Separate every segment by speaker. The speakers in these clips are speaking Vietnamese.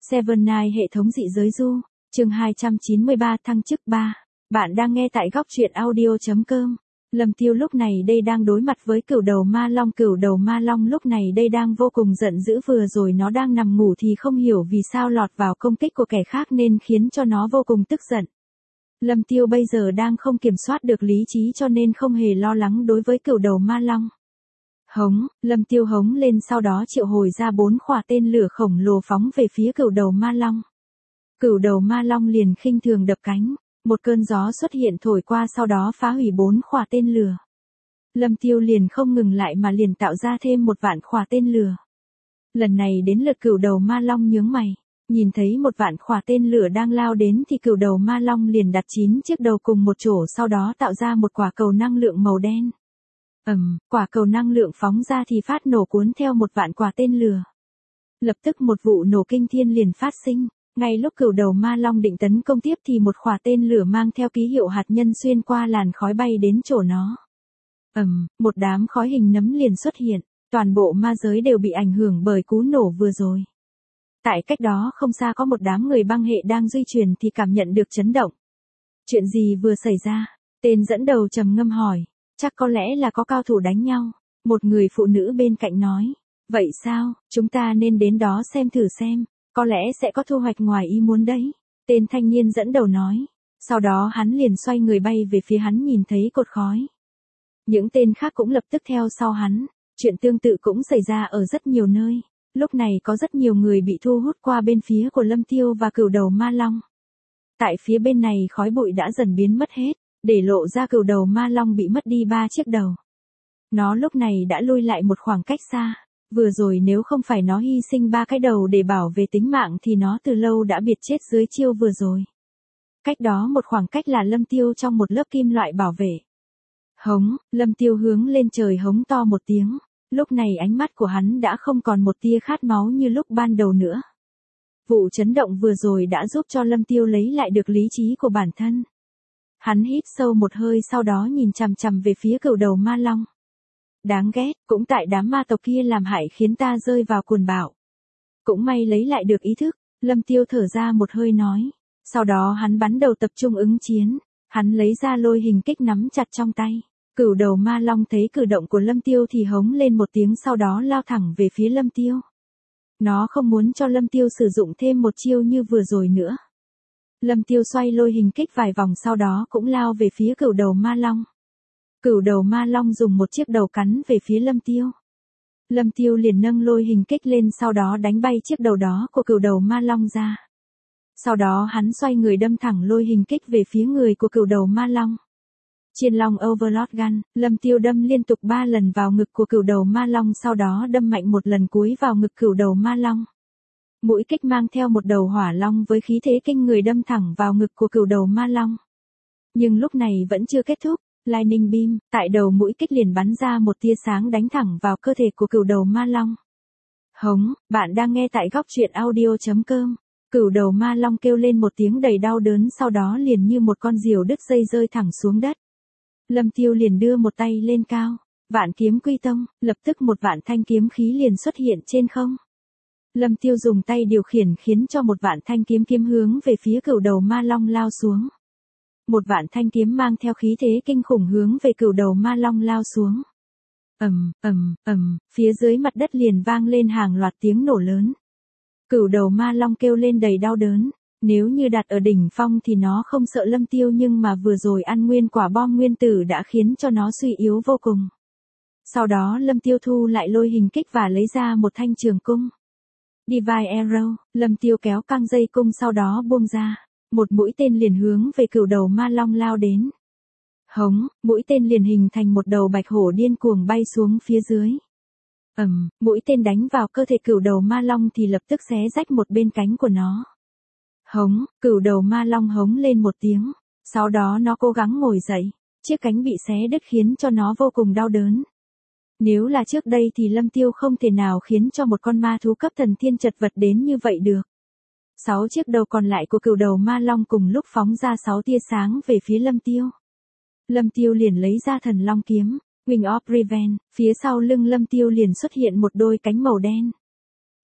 Speaker 1: Seven Night hệ thống dị giới du, chương 293 thăng chức 3. Bạn đang nghe tại góc truyện audio.com. Lâm Tiêu lúc này đây đang đối mặt với cửu đầu ma long. Cửu đầu ma long lúc này đây đang vô cùng giận dữ, vừa rồi nó đang nằm ngủ thì không hiểu vì sao lọt vào công kích của kẻ khác nên khiến cho nó vô cùng tức giận. Lâm Tiêu bây giờ đang không kiểm soát được lý trí cho nên không hề lo lắng đối với cửu đầu ma long. Hống, Lâm Tiêu hống lên, sau đó triệu hồi ra 4 khỏa tên lửa khổng lồ phóng về phía cửu đầu ma long. Cửu đầu ma long liền khinh thường đập cánh, một cơn gió xuất hiện thổi qua sau đó phá hủy 4 khỏa tên lửa. Lâm Tiêu liền không ngừng lại mà liền tạo ra thêm 1.000.000 khỏa tên lửa. Lần này đến lượt cửu đầu ma long nhướng mày, nhìn thấy 1.000.000 khỏa tên lửa đang lao đến thì cửu đầu ma long liền đặt 9 chiếc đầu cùng một chỗ, sau đó tạo ra một quả cầu năng lượng màu đen. Quả cầu năng lượng phóng ra thì phát nổ cuốn theo 1.000.000 quả tên lửa. Lập tức một vụ nổ kinh thiên liền phát sinh. Ngay lúc cửu đầu ma long định tấn công tiếp thì một quả tên lửa mang theo ký hiệu hạt nhân xuyên qua làn khói bay đến chỗ nó. Một đám khói hình nấm liền xuất hiện, toàn bộ ma giới đều bị ảnh hưởng bởi cú nổ vừa rồi. Tại cách đó không xa có một đám người băng hệ đang di chuyển thì cảm nhận được chấn động. Chuyện gì vừa xảy ra? Tên dẫn đầu trầm ngâm hỏi. Chắc có lẽ là có cao thủ đánh nhau. Một người phụ nữ bên cạnh nói. Vậy sao, chúng ta nên đến đó xem thử xem. Có lẽ sẽ có thu hoạch ngoài ý muốn đấy. Tên thanh niên dẫn đầu nói. Sau đó hắn liền xoay người bay về phía hắn, nhìn thấy cột khói. Những tên khác cũng lập tức theo sau hắn. Chuyện tương tự cũng xảy ra ở rất nhiều nơi. Lúc này có rất nhiều người bị thu hút qua bên phía của Lâm Tiêu và cửu đầu ma long. Tại phía bên này khói bụi đã dần biến mất hết, để lộ ra cửu đầu ma long bị mất đi 3 chiếc đầu. Nó lúc này đã lui lại một khoảng cách xa. Vừa rồi nếu không phải nó hy sinh 3 cái đầu để bảo vệ tính mạng thì nó từ lâu đã biệt chết dưới chiêu vừa rồi. Cách đó một khoảng cách là Lâm Tiêu trong một lớp kim loại bảo vệ. Hống, Lâm Tiêu hướng lên trời hống to một tiếng. Lúc này ánh mắt của hắn đã không còn một tia khát máu như lúc ban đầu nữa. Vụ chấn động vừa rồi đã giúp cho Lâm Tiêu lấy lại được lý trí của bản thân. Hắn hít sâu một hơi, sau đó nhìn chằm chằm về phía cửu đầu ma long. Đáng ghét, cũng tại đám ma tộc kia làm hại khiến ta rơi vào cuồng bạo. Cũng may lấy lại được ý thức, Lâm Tiêu thở ra một hơi nói. Sau đó hắn bắn đầu tập trung ứng chiến, hắn lấy ra lôi hình kích nắm chặt trong tay. Cửu đầu ma long thấy cử động của Lâm Tiêu thì hống lên một tiếng, sau đó lao thẳng về phía Lâm Tiêu. Nó không muốn cho Lâm Tiêu sử dụng thêm một chiêu như vừa rồi nữa. Lâm Tiêu xoay lôi hình kích vài vòng, sau đó cũng lao về phía cửu đầu ma long. Cửu đầu ma long dùng một chiếc đầu cắn về phía Lâm Tiêu. Lâm Tiêu liền nâng lôi hình kích lên, sau đó đánh bay chiếc đầu đó của cửu đầu ma long ra. Sau đó hắn xoay người đâm thẳng lôi hình kích về phía người của cửu đầu ma long. Chiên long Overlord Gun, Lâm Tiêu đâm liên tục 3 lần vào ngực của cửu đầu ma long, sau đó đâm mạnh một lần cuối vào ngực cửu đầu ma long. Mũi kích mang theo một đầu hỏa long với khí thế kinh người đâm thẳng vào ngực của cửu đầu ma long. Nhưng lúc này vẫn chưa kết thúc. Lightning Beam, tại đầu mũi kích liền bắn ra một tia sáng đánh thẳng vào cơ thể của cửu đầu ma long. Hống, bạn đang nghe tại góc truyện audio.com. Cửu đầu ma long kêu lên một tiếng đầy đau đớn, sau đó liền như một con diều đứt dây rơi thẳng xuống đất. Lâm Tiêu liền đưa một tay lên cao, vạn kiếm quy tông, lập tức một vạn thanh kiếm khí liền xuất hiện trên không. Lâm Tiêu dùng tay điều khiển khiến cho một vạn thanh kiếm hướng về phía cửu đầu ma long lao xuống. Một vạn thanh kiếm mang theo khí thế kinh khủng hướng về cửu đầu ma long lao xuống. Phía dưới mặt đất liền vang lên hàng loạt tiếng nổ lớn. Cửu đầu ma long kêu lên đầy đau đớn. Nếu như đặt ở đỉnh phong thì nó không sợ Lâm Tiêu, nhưng mà vừa rồi ăn nguyên quả bom nguyên tử đã khiến cho nó suy yếu vô cùng. Sau đó Lâm Tiêu thu lại lôi hình kích và lấy ra một thanh trường cung. Divine Arrow, Lâm Tiêu kéo căng dây cung, sau đó buông ra. Một mũi tên liền hướng về cửu đầu ma long lao đến. Hống, mũi tên liền hình thành một đầu bạch hổ điên cuồng bay xuống phía dưới. Mũi tên đánh vào cơ thể cửu đầu ma long thì lập tức xé rách một bên cánh của nó. Hống, cửu đầu ma long hống lên một tiếng. Sau đó nó cố gắng ngồi dậy. Chiếc cánh bị xé đứt khiến cho nó vô cùng đau đớn. Nếu là trước đây thì Lâm Tiêu không thể nào khiến cho một con ma thú cấp thần thiên chật vật đến như vậy được. 6 chiếc đầu còn lại của cửu đầu ma long cùng lúc phóng ra 6 tia sáng về phía Lâm Tiêu. Lâm Tiêu liền lấy ra thần long kiếm, Wing of Revenge, phía sau lưng Lâm Tiêu liền xuất hiện một đôi cánh màu đen.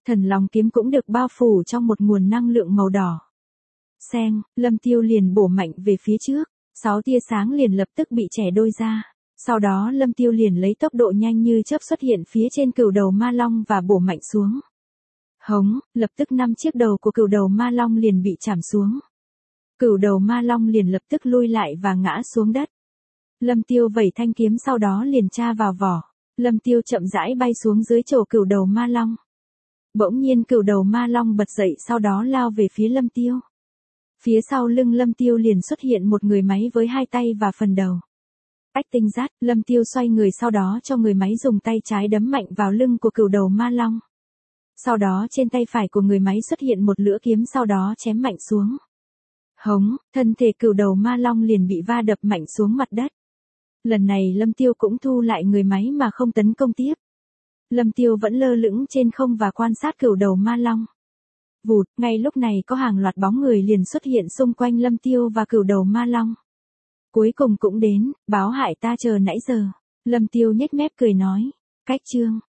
Speaker 1: Thần long kiếm cũng được bao phủ trong một nguồn năng lượng màu đỏ. Xeng, Lâm Tiêu liền bổ mạnh về phía trước, 6 tia sáng liền lập tức bị chẻ đôi ra. Sau đó Lâm Tiêu liền lấy tốc độ nhanh như chớp xuất hiện phía trên cửu đầu ma long và bổ mạnh xuống. Hống, lập tức 5 chiếc đầu của cửu đầu ma long liền bị chảm xuống. Cửu đầu ma long liền lập tức lui lại và ngã xuống đất. Lâm Tiêu vẩy thanh kiếm sau đó liền tra vào vỏ. Lâm Tiêu chậm rãi bay xuống dưới chỗ cửu đầu ma long. Bỗng nhiên cửu đầu ma long bật dậy sau đó lao về phía Lâm Tiêu. Phía sau lưng Lâm Tiêu liền xuất hiện một người máy với 2 tay và phần đầu. Ách tinh rát, Lâm Tiêu xoay người sau đó cho người máy dùng tay trái đấm mạnh vào lưng của cửu đầu ma long. Sau đó trên tay phải của người máy xuất hiện một lưỡi kiếm sau đó chém mạnh xuống. Hống, thân thể cửu đầu ma long liền bị va đập mạnh xuống mặt đất. Lần này Lâm Tiêu cũng thu lại người máy mà không tấn công tiếp. Lâm Tiêu vẫn lơ lửng trên không và quan sát cửu đầu ma long. Vụt, ngay lúc này có hàng loạt bóng người liền xuất hiện xung quanh Lâm Tiêu và cửu đầu ma long. Cuối cùng cũng đến, báo hại ta chờ nãy giờ. Lâm Tiêu nhếch mép cười nói. Cách chương.